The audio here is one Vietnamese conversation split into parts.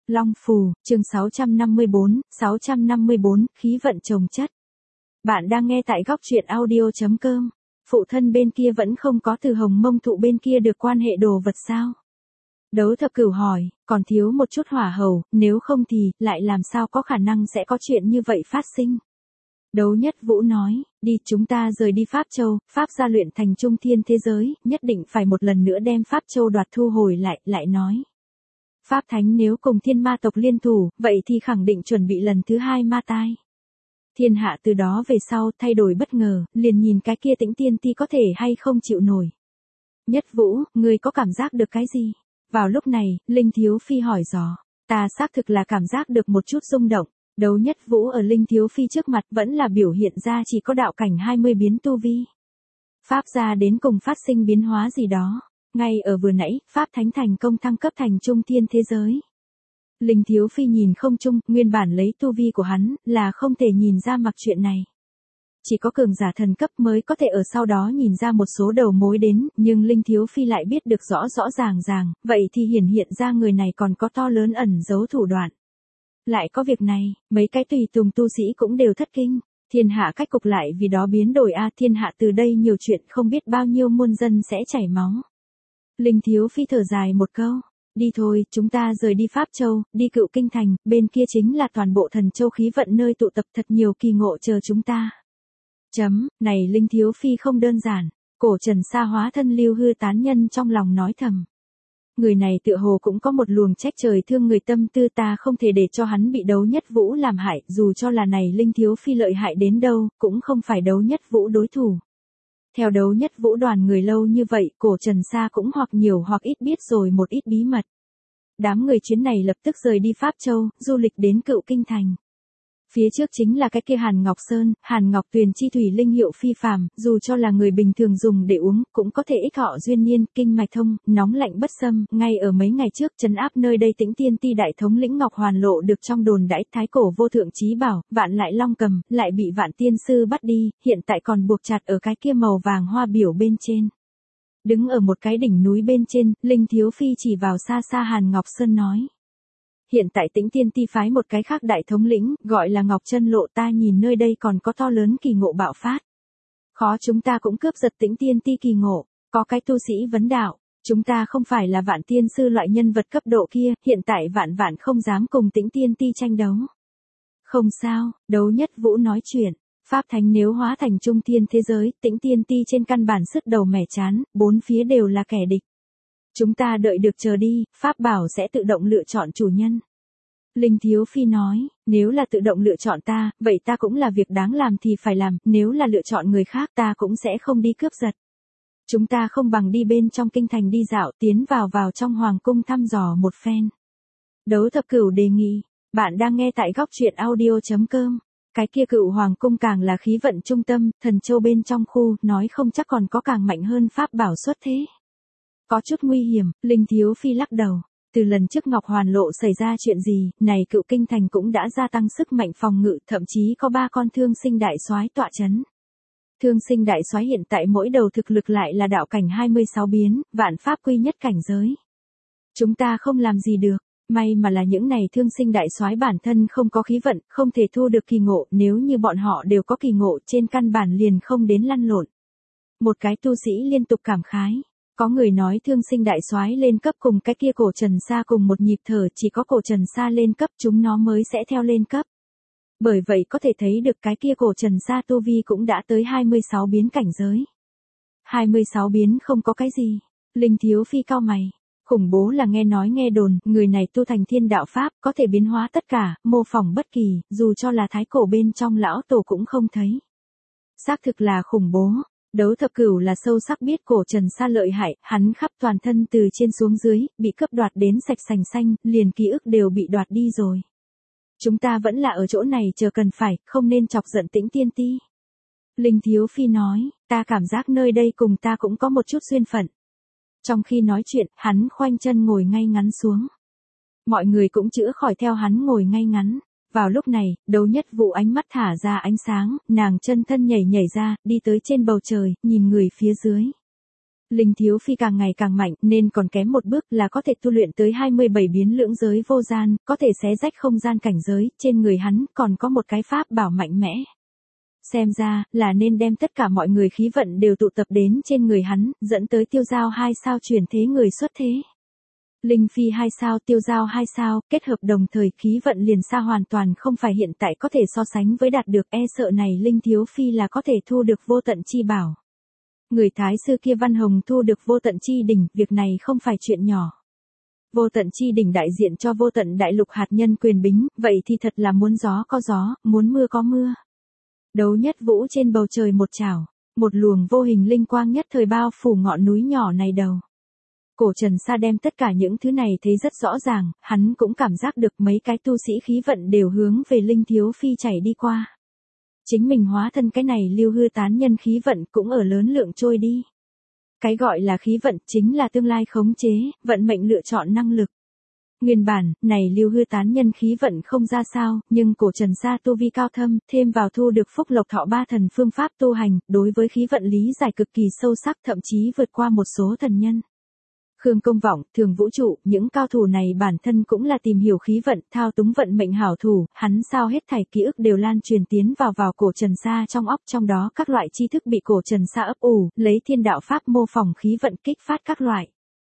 Long Phù, chương 654, khí vận chồng chất. Bạn đang nghe tại góc truyện audio.com. Phụ thân bên kia vẫn không có từ Hồng Mông Thụ bên kia được quan hệ đồ vật sao? Đấu Thập Cửu hỏi, còn thiếu một chút hỏa hầu, nếu không thì, lại làm sao có khả năng sẽ có chuyện như vậy phát sinh? Đấu Nhất Vũ nói, đi chúng ta rời đi Pháp Châu, Pháp gia luyện thành trung thiên thế giới, nhất định phải một lần nữa đem Pháp Châu đoạt thu hồi lại nói. Pháp Thánh nếu cùng thiên ma tộc liên thủ, vậy thì khẳng định chuẩn bị lần thứ hai ma tai. Thiên hạ từ đó về sau thay đổi bất ngờ, liền nhìn cái kia Tĩnh Tiên Ti có thể hay không chịu nổi. Nhất Vũ, ngươi có cảm giác được cái gì? Vào lúc này, Linh Thiếu Phi hỏi dò, ta xác thực là cảm giác được một chút rung động. Đấu Nhất Vũ ở Linh Thiếu Phi trước mặt vẫn là biểu hiện ra chỉ có đạo cảnh 20 biến tu vi. Pháp gia đến cùng phát sinh biến hóa gì đó. Ngay ở vừa nãy, Pháp Thánh thành công thăng cấp thành trung thiên thế giới. Linh Thiếu Phi nhìn không chung, nguyên bản lấy tu vi của hắn, là không thể nhìn ra mặc chuyện này. Chỉ có cường giả thần cấp mới có thể ở sau đó nhìn ra một số đầu mối đến, nhưng Linh Thiếu Phi lại biết được rõ ràng, vậy thì hiển hiện ra người này còn có to lớn ẩn giấu thủ đoạn. Lại có việc này, mấy cái tùy tùng tu sĩ cũng đều thất kinh. Thiên hạ cách cục lại vì đó biến đổi thiên hạ từ đây nhiều chuyện không biết bao nhiêu muôn dân sẽ chảy máu. Linh Thiếu Phi thở dài một câu, đi thôi, chúng ta rời đi Pháp Châu, đi Cựu Kinh Thành, bên kia chính là toàn bộ Thần Châu khí vận nơi tụ tập thật nhiều kỳ ngộ chờ chúng ta. Này Linh Thiếu Phi không đơn giản, cổ Trần Sa hóa thân Lưu Hư tán nhân trong lòng nói thầm. Người này tựa hồ cũng có một luồng trách trời thương người tâm tư, ta không thể để cho hắn bị Đấu Nhất Vũ làm hại, dù cho là này Linh Thiếu Phi lợi hại đến đâu, cũng không phải Đấu Nhất Vũ đối thủ. Theo Đấu Nhất Vũ đoàn người lâu như vậy, cổ Trần Sa cũng hoặc nhiều hoặc ít biết rồi một ít bí mật. Đám người chuyến này lập tức rời đi Pháp Châu, du lịch đến Cựu Kinh Thành. Phía trước chính là cái kia Hàn Ngọc Sơn, Hàn Ngọc Tuyền chi thủy linh hiệu phi phàm, dù cho là người bình thường dùng để uống, cũng có thể ích thọ duyên niên, kinh mạch thông, nóng lạnh bất xâm. Ngay ở mấy ngày trước trấn áp nơi đây Tĩnh Tiên Ti đại thống lĩnh Ngọc Hoàn Lộ được trong đồn đãi thái cổ vô thượng chí bảo, Vạn Lại Long cầm, lại bị Vạn Tiên sư bắt đi, hiện tại còn buộc chặt ở cái kia màu vàng hoa biểu bên trên. Đứng ở một cái đỉnh núi bên trên, Linh Thiếu Phi chỉ vào xa xa Hàn Ngọc Sơn nói. Hiện tại Tĩnh Tiên Ti phái một cái khác đại thống lĩnh, gọi là Ngọc Chân Lộ, ta nhìn nơi đây còn có to lớn kỳ ngộ bạo phát. Khó chúng ta cũng cướp giật Tĩnh Tiên Ti kỳ ngộ, có cái tu sĩ vấn đạo, chúng ta không phải là Vạn Tiên sư loại nhân vật cấp độ kia, hiện tại vạn không dám cùng Tĩnh Tiên Ti tranh đấu. Không sao, Đấu Nhất Vũ nói chuyện, Pháp Thánh nếu hóa thành trung thiên thế giới, Tĩnh Tiên Ti trên căn bản sứt đầu mẻ chán, bốn phía đều là kẻ địch. Chúng ta đợi được chờ đi, Pháp bảo sẽ tự động lựa chọn chủ nhân. Linh Thiếu Phi nói, nếu là tự động lựa chọn ta, vậy ta cũng là việc đáng làm thì phải làm, nếu là lựa chọn người khác ta cũng sẽ không đi cướp giật. Chúng ta không bằng đi bên trong kinh thành đi dạo, tiến vào trong hoàng cung thăm dò một phen. Đấu Thập Cửu đề nghị, bạn đang nghe tại góc truyện audio.com. Cái kia Cựu hoàng cung càng là khí vận trung tâm, Thần Châu bên trong khu, nói không chắc còn có càng mạnh hơn pháp bảo xuất thế. Có chút nguy hiểm, Linh Thiếu Phi lắc đầu. Từ lần trước Ngọc Hoàn Lộ xảy ra chuyện gì, này Cựu Kinh Thành cũng đã gia tăng sức mạnh phòng ngự, thậm chí có 3 con thương sinh đại soái tọa chấn. Thương sinh đại soái hiện tại mỗi đầu thực lực lại là đạo cảnh 26 biến, vạn pháp quy nhất cảnh giới. Chúng ta không làm gì được, may mà là những này thương sinh đại soái bản thân không có khí vận, không thể thu được kỳ ngộ, nếu như bọn họ đều có kỳ ngộ trên căn bản liền không đến lăn lộn. Một cái tu sĩ liên tục cảm khái. Có người nói thương sinh đại soái lên cấp cùng cái kia cổ Trần Sa cùng một nhịp thở, chỉ có cổ Trần Sa lên cấp chúng nó mới sẽ theo lên cấp. Bởi vậy có thể thấy được cái kia cổ Trần Sa tu vi cũng đã tới 26 biến cảnh giới. 26 biến không có cái gì. Linh Thiếu Phi cau mày. Khủng bố là nghe nói nghe đồn, người này tu thành thiên đạo pháp, có thể biến hóa tất cả, mô phỏng bất kỳ, dù cho là thái cổ bên trong lão tổ cũng không thấy. Xác thực là khủng bố. Đấu Thập Cửu là sâu sắc biết cổ Trần Sa lợi hại, hắn khắp toàn thân từ trên xuống dưới, bị cướp đoạt đến sạch sành xanh, liền ký ức đều bị đoạt đi rồi. Chúng ta vẫn là ở chỗ này chờ cần phải, không nên chọc giận Tĩnh Tiên Ti. Linh Thiếu Phi nói, ta cảm giác nơi đây cùng ta cũng có một chút duyên phận. Trong khi nói chuyện, hắn khoanh chân ngồi ngay ngắn xuống. Mọi người cũng chữa khỏi theo hắn ngồi ngay ngắn. Vào lúc này, Đấu Nhất Vũ ánh mắt thả ra ánh sáng, nàng chân thân nhảy ra, đi tới trên bầu trời, nhìn người phía dưới. Linh Thiếu Phi càng ngày càng mạnh nên còn kém một bước là có thể tu luyện tới 27 biến lưỡng giới vô gian, có thể xé rách không gian cảnh giới, trên người hắn còn có một cái pháp bảo mạnh mẽ. Xem ra, là nên đem tất cả mọi người khí vận đều tụ tập đến trên người hắn, dẫn tới Tiêu Giao 2 sao chuyển thế người xuất thế. Linh Phi 2 sao, Tiêu Giao 2 sao, kết hợp đồng thời khí vận liền xa hoàn toàn không phải hiện tại có thể so sánh với đạt được, e sợ này Linh Thiếu Phi là có thể thu được vô tận chi bảo. Người Thái sư kia Văn Hồng thu được vô tận chi đỉnh, việc này không phải chuyện nhỏ. Vô tận chi đỉnh đại diện cho vô tận đại lục hạt nhân quyền bính, vậy thì thật là muốn gió có gió, muốn mưa có mưa. Đấu nhất vũ trên bầu trời một chảo, một luồng vô hình linh quang nhất thời bao phủ ngọn núi nhỏ này đầu. Cổ Trần Sa đem tất cả những thứ này thấy rất rõ ràng, hắn cũng cảm giác được mấy cái tu sĩ khí vận đều hướng về Linh Thiếu Phi chảy đi qua. Chính mình hóa thân cái này lưu hư tán nhân khí vận cũng ở lớn lượng trôi đi. Cái gọi là khí vận chính là tương lai khống chế, vận mệnh lựa chọn năng lực. Nguyên bản, này lưu hư tán nhân khí vận không ra sao, nhưng cổ Trần Sa tu vi cao thâm, thêm vào thu được phúc lộc thọ 3 thần phương pháp tu hành, đối với khí vận lý giải cực kỳ sâu sắc, thậm chí vượt qua một số thần nhân. Khương Công Vọng, Thường Vũ Trụ, những cao thủ này bản thân cũng là tìm hiểu khí vận, thao túng vận mệnh hảo thủ, hắn sao hết thảy ký ức đều lan truyền tiến vào cổ Trần Sa trong óc, trong đó các loại tri thức bị cổ Trần Sa ấp ủ, lấy thiên đạo pháp mô phỏng khí vận kích phát các loại.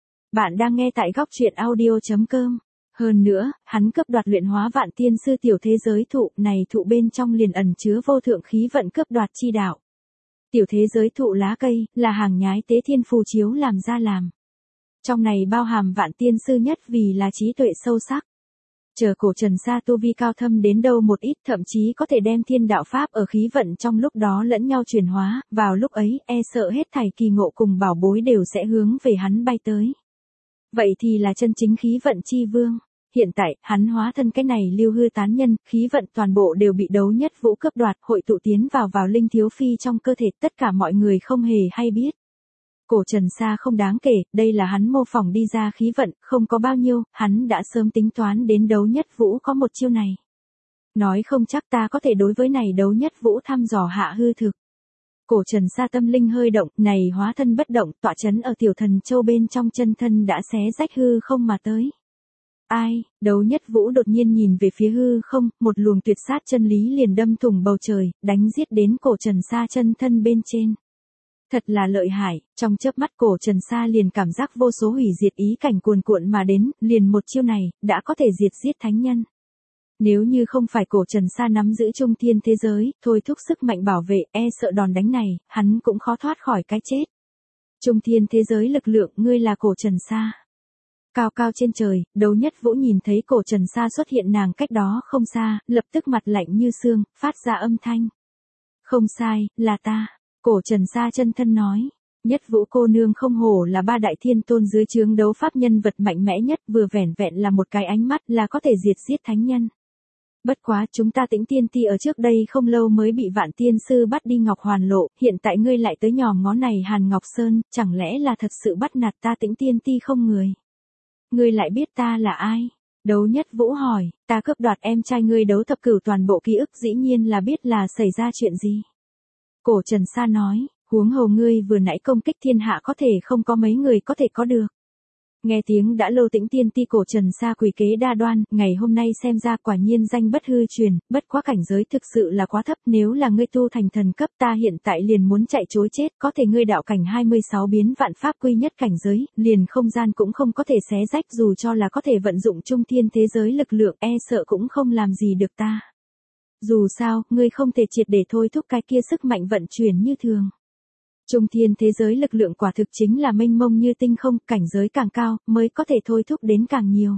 Bạn đang nghe tại góc truyện audio.com. Hơn nữa, hắn cướp đoạt luyện hóa vạn tiên sư tiểu thế giới thụ, này thụ bên trong liền ẩn chứa vô thượng khí vận cướp đoạt chi đạo. Tiểu thế giới thụ lá cây, là hàng nhái tế thiên phù chiếu làm ra làm. Trong này bao hàm vạn tiên sư nhất vì là trí tuệ sâu sắc. Chờ cổ Trần Sa tu vi cao thâm đến đâu một ít, thậm chí có thể đem thiên đạo pháp ở khí vận trong lúc đó lẫn nhau chuyển hóa, vào lúc ấy, e sợ hết thảy kỳ ngộ cùng bảo bối đều sẽ hướng về hắn bay tới. Vậy thì là chân chính khí vận chi vương. Hiện tại, hắn hóa thân cái này lưu hư tán nhân, khí vận toàn bộ đều bị đấu nhất vũ cướp đoạt, hội tụ tiến vào Linh Thiếu Phi trong cơ thể, tất cả mọi người không hề hay biết. Cổ Trần Sa không đáng kể, đây là hắn mô phỏng đi ra khí vận, không có bao nhiêu, hắn đã sớm tính toán đến đấu nhất vũ có một chiêu này. Nói không chắc ta có thể đối với này đấu nhất vũ thăm dò hạ hư thực. Cổ Trần Sa tâm linh hơi động, này hóa thân bất động, tọa chấn ở tiểu thần châu bên trong chân thân đã xé rách hư không mà tới. Ai, đấu nhất vũ đột nhiên nhìn về phía hư không, một luồng tuyệt sát chân lý liền đâm thủng bầu trời, đánh giết đến cổ Trần Sa chân thân bên trên. Thật là lợi hại, trong chớp mắt cổ Trần Sa liền cảm giác vô số hủy diệt ý cảnh cuồn cuộn mà đến, liền một chiêu này, đã có thể diệt giết thánh nhân. Nếu như không phải cổ Trần Sa nắm giữ trung thiên thế giới, thôi thúc sức mạnh bảo vệ, e sợ đòn đánh này, hắn cũng khó thoát khỏi cái chết. Trung thiên thế giới lực lượng, ngươi là cổ Trần Sa. Cao cao trên trời, đấu nhất vũ nhìn thấy cổ Trần Sa xuất hiện nàng cách đó không xa, lập tức mặt lạnh như xương, phát ra âm thanh. Không sai, là ta. Cổ Trần Sa chân thân nói, nhất vũ cô nương không hổ là 3 đại thiên tôn dưới trướng đấu pháp nhân vật mạnh mẽ nhất, vừa vẻn vẹn là một cái ánh mắt là có thể diệt giết thánh nhân. Bất quá chúng ta Tĩnh Tiên Ti ở trước đây không lâu mới bị Vạn Tiên Sư bắt đi Ngọc Hoàn Lộ, hiện tại ngươi lại tới nhòm ngó này Hàn Ngọc Sơn, chẳng lẽ là thật sự bắt nạt ta Tĩnh Tiên Ti không người? Ngươi lại biết ta là ai? Đấu nhất vũ hỏi, ta cướp đoạt em trai ngươi đấu thập cửu toàn bộ ký ức, dĩ nhiên là biết là xảy ra chuyện gì. Cổ Trần Sa nói, huống hồ ngươi vừa nãy công kích thiên hạ có thể không có mấy người có thể có được. Nghe tiếng đã lâu Tĩnh Tiên Ti cổ Trần Sa quỷ kế đa đoan, ngày hôm nay xem ra quả nhiên danh bất hư truyền, bất quá cảnh giới thực sự là quá thấp, nếu là ngươi tu thành thần cấp ta hiện tại liền muốn chạy trối chết, có thể ngươi đạo cảnh 26 biến vạn pháp quy nhất cảnh giới, liền không gian cũng không có thể xé rách, dù cho là có thể vận dụng trung thiên thế giới lực lượng, e sợ cũng không làm gì được ta. Dù sao, ngươi không thể triệt để thôi thúc cái kia sức mạnh vận chuyển như thường. Trung thiên thế giới lực lượng quả thực chính là mênh mông như tinh không, cảnh giới càng cao, mới có thể thôi thúc đến càng nhiều.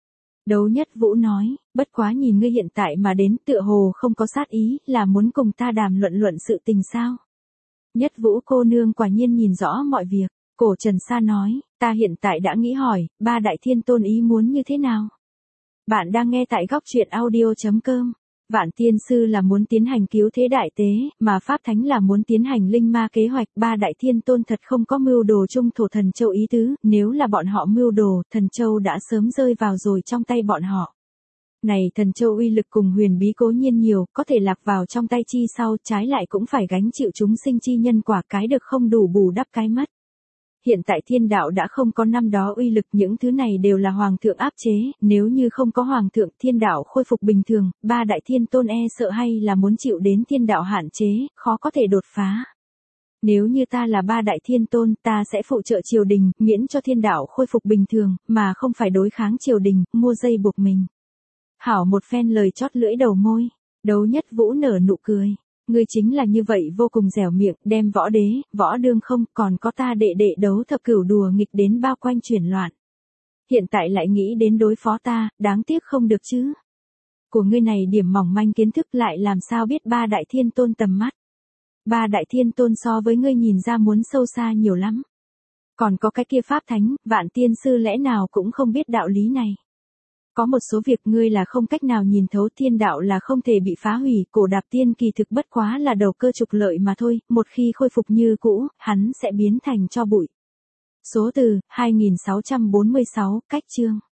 Đấu nhất vũ nói, bất quá nhìn ngươi hiện tại mà đến tựa hồ không có sát ý, là muốn cùng ta đàm luận sự tình sao. Nhất vũ cô nương quả nhiên nhìn rõ mọi việc, cổ Trần Sa nói, ta hiện tại đã nghĩ hỏi, 3 đại thiên tôn ý muốn như thế nào. Bạn đang nghe tại góc truyện audio.com. Vạn Tiên Sư là muốn tiến hành cứu thế đại tế, mà Pháp Thánh là muốn tiến hành linh ma kế hoạch, 3 đại thiên tôn thật không có mưu đồ chung thổ thần châu ý tứ, nếu là bọn họ mưu đồ, thần châu đã sớm rơi vào rồi trong tay bọn họ. Này thần châu uy lực cùng huyền bí cố nhiên nhiều, có thể lạc vào trong tay chi sau, trái lại cũng phải gánh chịu chúng sinh chi nhân quả, cái được không đủ bù đắp cái mất. Hiện tại thiên đạo đã không có năm đó uy lực, những thứ này đều là hoàng thượng áp chế, nếu như không có hoàng thượng thiên đạo khôi phục bình thường, ba đại thiên tôn sợ hay là muốn chịu đến thiên đạo hạn chế, khó có thể đột phá. Nếu như ta là ba đại thiên tôn, ta sẽ phụ trợ triều đình, miễn cho thiên đạo khôi phục bình thường, mà không phải đối kháng triều đình, mua dây buộc mình. Hảo một phen lời chót lưỡi đầu môi, Đấu Nhất Vũ nở nụ cười. Ngươi chính là như vậy vô cùng dẻo miệng, đem võ đế, võ đương không, còn có ta đệ đệ Đấu Thập Cửu đùa nghịch đến bao quanh chuyển loạn. Hiện tại lại nghĩ đến đối phó ta, đáng tiếc không được chứ. Của ngươi này điểm mỏng manh kiến thức lại làm sao biết ba đại thiên tôn tầm mắt. Ba đại thiên tôn so với ngươi nhìn ra muốn sâu xa nhiều lắm. Còn có cái kia pháp thánh, Vạn tiên sư lẽ nào cũng không biết đạo lý này. Có một số việc ngươi là không cách nào nhìn thấu, thiên đạo là không thể bị phá hủy, Cổ Đạp Tiên kỳ thực bất quá là đầu cơ trục lợi mà thôi, một khi khôi phục như cũ, hắn sẽ biến thành tro bụi. Số từ, 2646, cách chương.